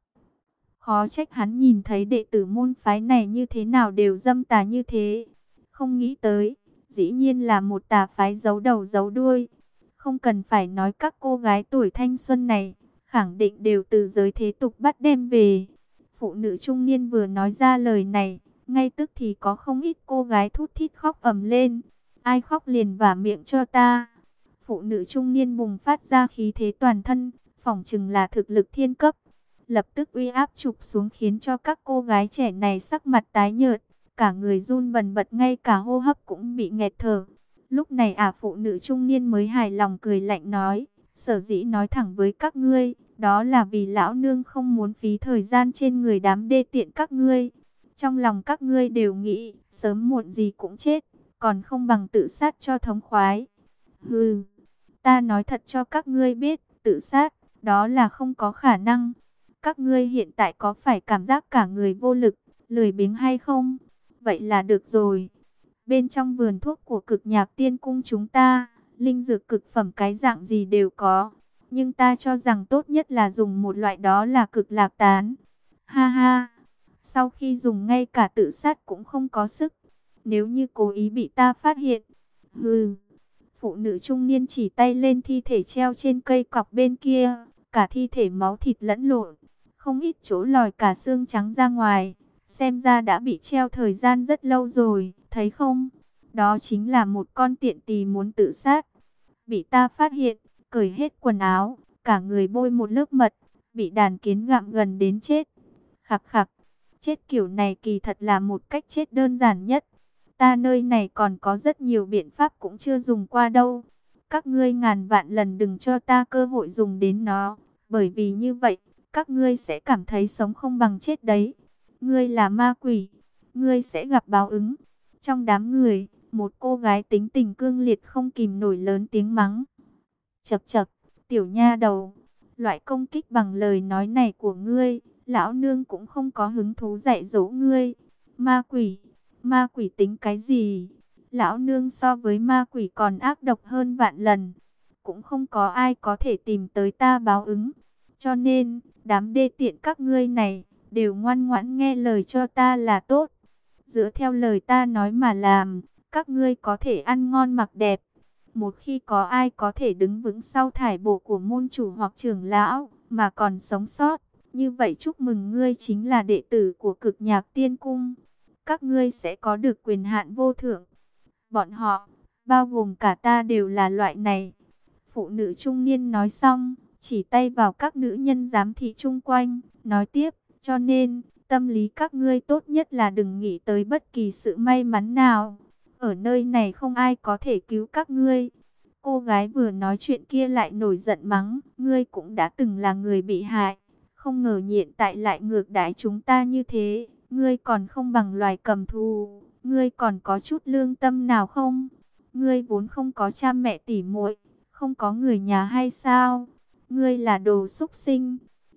khó trách hắn nhìn thấy đệ tử môn phái này như thế nào đều dâm tà như thế. Không nghĩ tới, dĩ nhiên là một tà phái giấu đầu giấu đuôi. Không cần phải nói các cô gái tuổi thanh xuân này, khẳng định đều từ giới thế tục bắt đem về. Phụ nữ trung niên vừa nói ra lời này, ngay tức thì có không ít cô gái thút thít khóc ầm lên. Ai khóc liền vả miệng cho ta. Phụ nữ trung niên bùng phát ra khí thế toàn thân, phỏng chừng là thực lực thiên cấp. Lập tức uy áp chụp xuống khiến cho các cô gái trẻ này sắc mặt tái nhợt. Cả người run bần bật, ngay cả hô hấp cũng bị nghẹt thở. Lúc này ả phụ nữ trung niên mới hài lòng cười lạnh nói, sở dĩ nói thẳng với các ngươi, đó là vì lão nương không muốn phí thời gian trên người đám đê tiện các ngươi. Trong lòng các ngươi đều nghĩ, sớm muộn gì cũng chết, còn không bằng tự sát cho thống khoái. Hừ, ta nói thật cho các ngươi biết, tự sát, đó là không có khả năng. Các ngươi hiện tại có phải cảm giác cả người vô lực, lười biếng hay không? Vậy là được rồi. Bên trong vườn thuốc của Cực Nhạc Tiên Cung chúng ta, linh dược cực phẩm cái dạng gì đều có. Nhưng ta cho rằng tốt nhất là dùng một loại, đó là cực lạc tán. Ha ha, sau khi dùng ngay cả tự sát cũng không có sức. Nếu như cố ý bị ta phát hiện. Hừ. Phụ nữ trung niên chỉ tay lên thi thể treo trên cây cọc bên kia. Cả thi thể máu thịt lẫn lộn, không ít chỗ lòi cả xương trắng ra ngoài. Xem ra đã bị treo thời gian rất lâu rồi, thấy không? Đó chính là một con tiện tỳ muốn tự sát. Bị ta phát hiện, cởi hết quần áo, cả người bôi một lớp mật, bị đàn kiến gặm gần đến chết. Khặc khặc, chết kiểu này kỳ thật là một cách chết đơn giản nhất. Ta nơi này còn có rất nhiều biện pháp cũng chưa dùng qua đâu. Các ngươi ngàn vạn lần đừng cho ta cơ hội dùng đến nó, bởi vì như vậy, các ngươi sẽ cảm thấy sống không bằng chết đấy. Ngươi là ma quỷ, ngươi sẽ gặp báo ứng. Trong đám người, một cô gái tính tình cương liệt không kìm nổi lớn tiếng mắng. Chậc chậc, tiểu nha đầu, loại công kích bằng lời nói này của ngươi, lão nương cũng không có hứng thú dạy dỗ ngươi. Ma quỷ, ma quỷ tính cái gì? Lão nương so với ma quỷ còn ác độc hơn vạn lần. Cũng không có ai có thể tìm tới ta báo ứng. Cho nên, đám đê tiện các ngươi này, đều ngoan ngoãn nghe lời cho ta là tốt. Dựa theo lời ta nói mà làm, các ngươi có thể ăn ngon mặc đẹp. Một khi có ai có thể đứng vững sau thải bộ của môn chủ hoặc trưởng lão, mà còn sống sót, như vậy chúc mừng ngươi chính là đệ tử của Cực Nhạc Tiên Cung. Các ngươi sẽ có được quyền hạn vô thượng. Bọn họ, bao gồm cả ta đều là loại này. Phụ nữ trung niên nói xong, chỉ tay vào các nữ nhân giám thị chung quanh, nói tiếp, cho nên, tâm lý các ngươi tốt nhất là đừng nghĩ tới bất kỳ sự may mắn nào. Ở nơi này không ai có thể cứu các ngươi. Cô gái vừa nói chuyện kia lại nổi giận mắng, ngươi cũng đã từng là người bị hại. Không ngờ hiện tại lại ngược đãi chúng ta như thế, ngươi còn không bằng loài cầm thù, ngươi còn có chút lương tâm nào không? Ngươi vốn không có cha mẹ tỉ muội, không có người nhà hay sao? Ngươi là đồ súc sinh,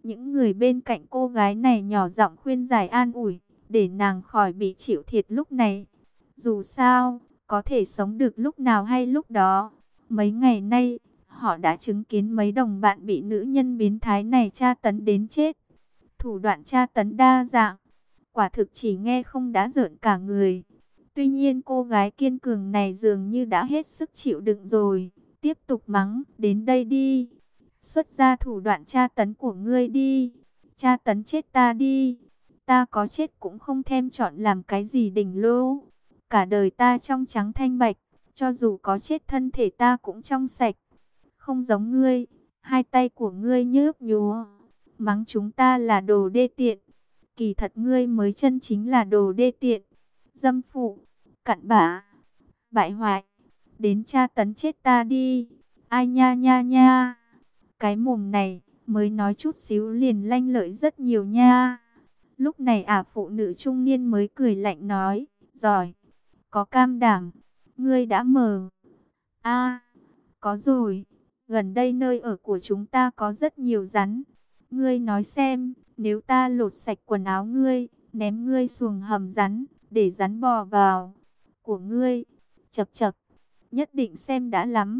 Những người bên cạnh cô gái này nhỏ giọng khuyên giải an ủi, để nàng khỏi bị chịu thiệt lúc này. Dù sao, có thể sống được lúc nào hay lúc đó. Mấy ngày nay, họ đã chứng kiến mấy đồng bạn bị nữ nhân biến thái này tra tấn đến chết. Thủ đoạn tra tấn đa dạng, quả thực chỉ nghe không đã rợn cả người. Tuy nhiên cô gái kiên cường này dường như đã hết sức chịu đựng rồi, tiếp tục mắng, đến đây đi. Xuất ra thủ đoạn tra tấn của ngươi đi, tra tấn chết ta đi. Ta có chết cũng không thèm chọn làm cái gì đỉnh lô. Cả đời ta trong trắng thanh bạch, cho dù có chết thân thể ta cũng trong sạch. Không giống ngươi, hai tay của ngươi nhớp nhúa, mắng chúng ta là đồ đê tiện. Kỳ thật ngươi mới chân chính là đồ đê tiện, dâm phụ, cặn bã, bại hoại. Đến tra tấn chết ta đi. Ai nha nha nha. Cái mồm này mới nói chút xíu liền lanh lợi rất nhiều nha. Lúc này ả phụ nữ trung niên mới cười lạnh nói, giỏi, có cam đảm, ngươi đã mờ. A, có rồi, gần đây nơi ở của chúng ta có rất nhiều rắn. Ngươi nói xem, nếu ta lột sạch quần áo ngươi, ném ngươi xuồng hầm rắn, để rắn bò vào của ngươi, chật chật, nhất định xem đã lắm.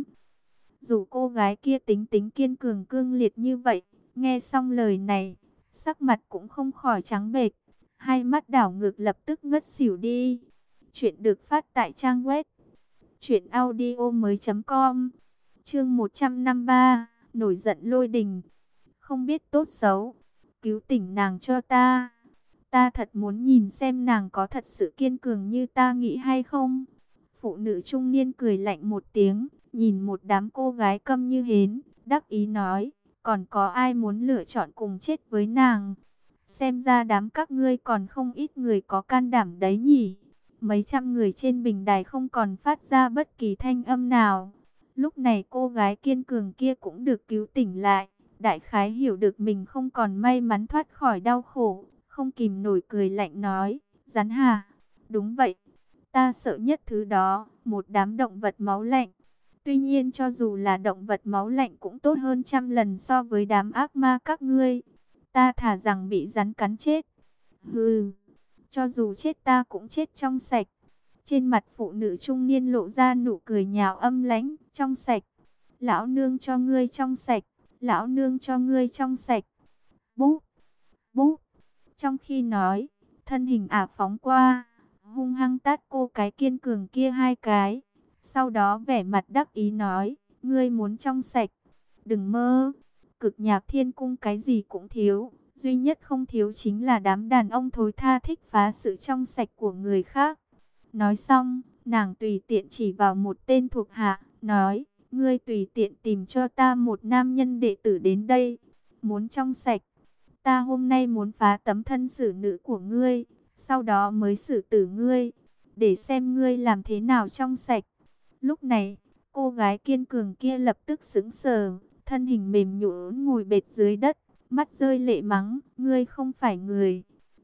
Dù cô gái kia tính tính kiên cường cương liệt như vậy, nghe xong lời này, sắc mặt cũng không khỏi trắng bệch, hai mắt đảo ngược lập tức ngất xỉu đi. Chuyện được phát tại trang web truyện audio mới chấm com. Chương một trăm năm mươi ba, nổi giận lôi đình. Không biết tốt xấu, cứu tỉnh nàng cho ta. Ta thật muốn nhìn xem nàng có thật sự kiên cường như ta nghĩ hay không. Phụ nữ trung niên cười lạnh một tiếng, nhìn một đám cô gái câm như hến, đắc ý nói, còn có ai muốn lựa chọn cùng chết với nàng? Xem ra đám các ngươi còn không ít người có can đảm đấy nhỉ. Mấy trăm người trên bình đài không còn phát ra bất kỳ thanh âm nào. Lúc này cô gái kiên cường kia cũng được cứu tỉnh lại. Đại khái hiểu được mình không còn may mắn thoát khỏi đau khổ, không kìm nổi cười lạnh nói, rắn hà, đúng vậy, ta sợ nhất thứ đó, một đám động vật máu lạnh. Tuy nhiên cho dù là động vật máu lạnh cũng tốt hơn trăm lần so với đám ác ma các ngươi. Ta thà rằng bị rắn cắn chết. Hừ, cho dù chết ta cũng chết trong sạch. Trên mặt phụ nữ trung niên lộ ra nụ cười nhạo âm lãnh, trong sạch. Lão nương cho ngươi trong sạch. Lão nương cho ngươi trong sạch. Búp, búp. Trong khi nói, thân hình ả phóng qua, hung hăng tát cô cái kiên cường kia hai cái. Sau đó vẻ mặt đắc ý nói, ngươi muốn trong sạch, đừng mơ. Cực nhạc thiên cung cái gì cũng thiếu, duy nhất không thiếu chính là đám đàn ông thối tha thích phá sự trong sạch của người khác. Nói xong, nàng tùy tiện chỉ vào một tên thuộc hạ, nói, ngươi tùy tiện tìm cho ta một nam nhân đệ tử đến đây. Muốn trong sạch, ta hôm nay muốn phá tấm thân xử nữ của ngươi, sau đó mới xử tử ngươi, để xem ngươi làm thế nào trong sạch. Lúc này, cô gái kiên cường kia lập tức sững sờ, thân hình mềm nhũn ngồi bệt dưới đất, mắt rơi lệ mắng, ngươi không phải người.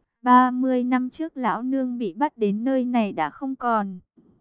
ba mươi năm trước lão nương bị bắt đến nơi này đã không còn.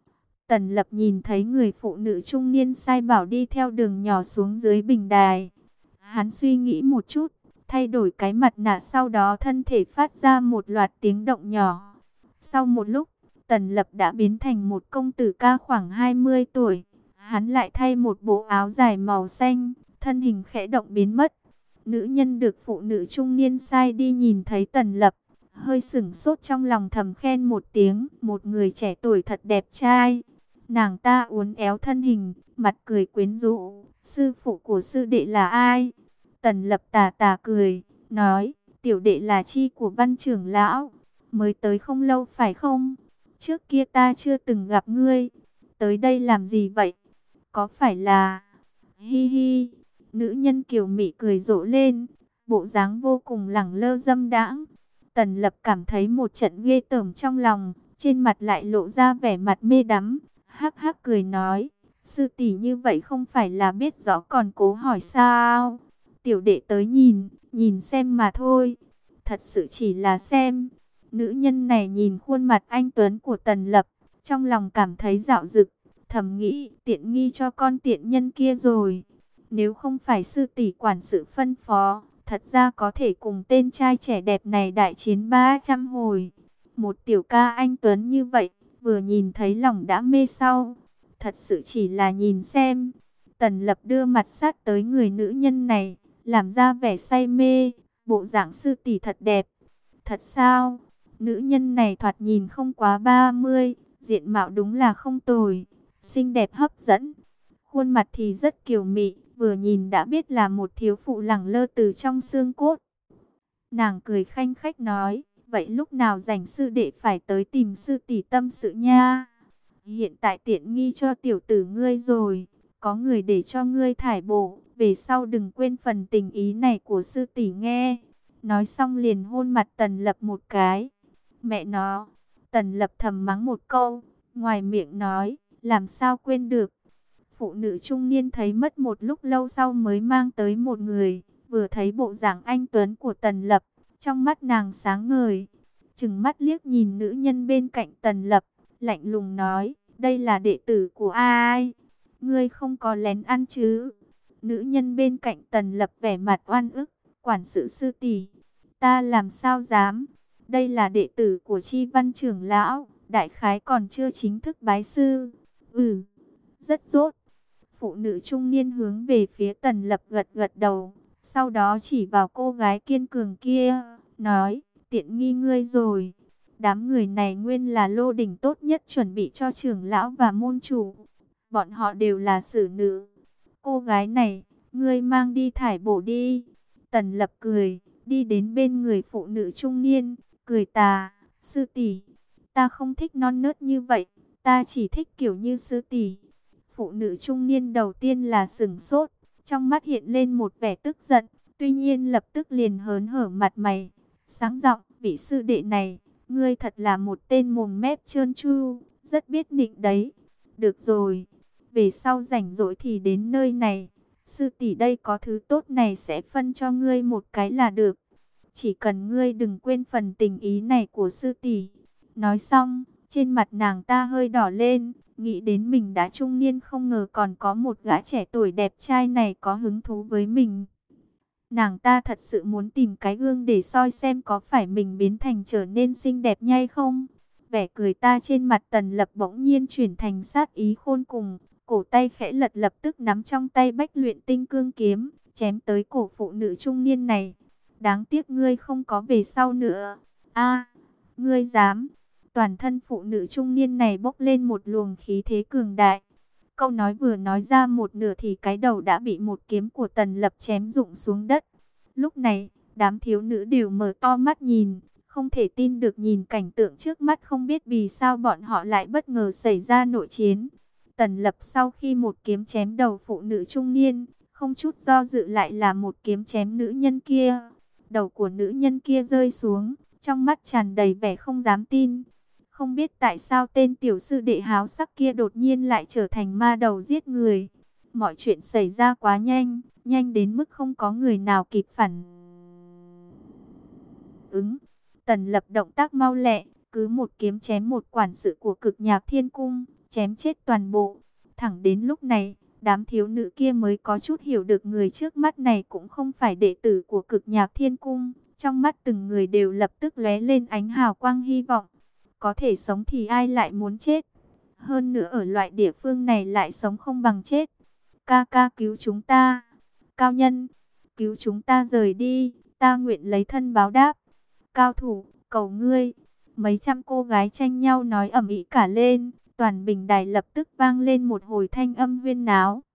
Tần Lập nhìn thấy người phụ nữ trung niên sai bảo đi theo đường nhỏ xuống dưới bình đài. Hắn suy nghĩ một chút, thay đổi cái mặt nạ, sau đó thân thể phát ra một loạt tiếng động nhỏ. Sau một lúc, Tần Lập đã biến thành một công tử ca khoảng hai mươi tuổi. Hắn lại thay một bộ áo dài màu xanh, thân hình khẽ động biến mất. Nữ nhân được phụ nữ trung niên sai đi nhìn thấy Tần Lập, hơi sửng sốt trong lòng thầm khen một tiếng, một người trẻ tuổi thật đẹp trai. Nàng ta uốn éo thân hình, mặt cười quyến rũ, sư phụ của sư đệ là ai? Tần Lập tà tà cười, nói, tiểu đệ là chi của Văn trưởng lão, mới tới không lâu phải không? Trước kia ta chưa từng gặp ngươi, tới đây làm gì vậy? Có phải là... Hi hi, nữ nhân kiều mị cười rộ lên, bộ dáng vô cùng lẳng lơ dâm đãng. Tần Lập cảm thấy một trận ghê tởm trong lòng, trên mặt lại lộ ra vẻ mặt mê đắm, hắc hắc cười nói, sư tỷ như vậy không phải là biết rõ còn cố hỏi sao? Tiểu đệ tới nhìn, nhìn xem mà thôi, thật sự chỉ là xem. Nữ nhân này nhìn khuôn mặt anh tuấn của Tần Lập, trong lòng cảm thấy dạo dực, thầm nghĩ tiện nghi cho con tiện nhân kia rồi. Nếu không phải sư tỷ quản sự phân phó, thật ra có thể cùng tên trai trẻ đẹp này đại chiến ba trăm hồi. Một tiểu ca anh tuấn như vậy, vừa nhìn thấy lòng đã mê sau. Thật sự chỉ là nhìn xem. Tần Lập đưa mặt sát tới người nữ nhân này, làm ra vẻ say mê. Bộ dạng sư tỷ thật đẹp. Thật sao? Nữ nhân này thoạt nhìn không quá ba mươi, diện mạo đúng là không tồi, xinh đẹp hấp dẫn. Khuôn mặt thì rất kiều mị, vừa nhìn đã biết là một thiếu phụ lẳng lơ từ trong xương cốt. Nàng cười khanh khách nói, vậy lúc nào rảnh sư đệ phải tới tìm sư tỷ tâm sự nha. Hiện tại tiện nghi cho tiểu tử ngươi rồi, có người để cho ngươi thải bộ, về sau đừng quên phần tình ý này của sư tỷ nghe. Nói xong liền hôn mặt Tần Lập một cái. Mẹ nó, Tần Lập thầm mắng một câu, ngoài miệng nói, làm sao quên được. Phụ nữ trung niên thấy mất một lúc lâu sau mới mang tới một người, vừa thấy bộ dạng anh tuấn của Tần Lập, trong mắt nàng sáng ngời. Trừng mắt liếc nhìn nữ nhân bên cạnh Tần Lập, lạnh lùng nói, đây là đệ tử của ai? Ngươi không có lén ăn chứ? Nữ nhân bên cạnh Tần Lập vẻ mặt oan ức, quản sự sư tỷ, ta làm sao dám? Đây là đệ tử của Chi Văn trưởng lão, đại khái còn chưa chính thức bái sư. Ừ, rất tốt. Phụ nữ trung niên hướng về phía Tần Lập gật gật đầu, sau đó chỉ vào cô gái kiên cường kia, nói, tiện nghi ngươi rồi. Đám người này nguyên là lô đỉnh tốt nhất chuẩn bị cho trưởng lão và môn chủ. Bọn họ đều là xử nữ. Cô gái này, ngươi mang đi thải bổ đi. Tần Lập cười, đi đến bên người phụ nữ trung niên, cười tà, sư tỷ, ta không thích non nớt như vậy, ta chỉ thích kiểu như sư tỷ. Phụ nữ trung niên đầu tiên là sửng sốt, trong mắt hiện lên một vẻ tức giận, tuy nhiên lập tức liền hớn hở mặt mày, sáng giọng, vị sư đệ này, ngươi thật là một tên mồm mép trơn tru, rất biết nịnh đấy. Được rồi, về sau rảnh rỗi thì đến nơi này, sư tỷ đây có thứ tốt này sẽ phân cho ngươi một cái là được. Chỉ cần ngươi đừng quên phần tình ý này của sư tỷ. Nói xong, trên mặt nàng ta hơi đỏ lên, nghĩ đến mình đã trung niên không ngờ còn có một gã trẻ tuổi đẹp trai này có hứng thú với mình. Nàng ta thật sự muốn tìm cái gương để soi xem có phải mình biến thành trở nên xinh đẹp nhhay không. Vẻ cười ta trên mặt Tần Lập bỗng nhiên chuyển thành sát ý khôn cùng, cổ tay khẽ lật lập tức nắm trong tay bách luyện tinh cương kiếm, chém tới cổ phụ nữ trung niên này. Đáng tiếc ngươi không có về sau nữa. A, ngươi dám? Toàn thân phụ nữ trung niên này bốc lên một luồng khí thế cường đại. Câu nói vừa nói ra một nửa thì cái đầu đã bị một kiếm của Tần Lập chém rụng xuống đất. Lúc này, đám thiếu nữ đều mở to mắt nhìn, không thể tin được nhìn cảnh tượng trước mắt, không biết vì sao bọn họ lại bất ngờ xảy ra nội chiến. Tần Lập sau khi một kiếm chém đầu phụ nữ trung niên, không chút do dự lại là một kiếm chém nữ nhân kia. Đầu của nữ nhân kia rơi xuống, trong mắt tràn đầy vẻ không dám tin. Không biết tại sao tên tiểu sư đệ háo sắc kia đột nhiên lại trở thành ma đầu giết người. Mọi chuyện xảy ra quá nhanh, nhanh đến mức không có người nào kịp phản ứng. Tần Lập động tác mau lẹ, cứ một kiếm chém một quản sự của Cực Nhạc Thiên Cung, chém chết toàn bộ. Thẳng đến lúc này, đám thiếu nữ kia mới có chút hiểu được người trước mắt này cũng không phải đệ tử của Cực Nhạc Thiên Cung. Trong mắt từng người đều lập tức lóe lên ánh hào quang hy vọng. Có thể sống thì ai lại muốn chết. Hơn nữa ở loại địa phương này lại sống không bằng chết. Ca ca cứu chúng ta. Cao nhân, cứu chúng ta rời đi. Ta nguyện lấy thân báo đáp. Cao thủ, cầu ngươi. Mấy trăm cô gái tranh nhau nói ầm ĩ cả lên. Toàn bình đài lập tức vang lên một hồi thanh âm huyên náo.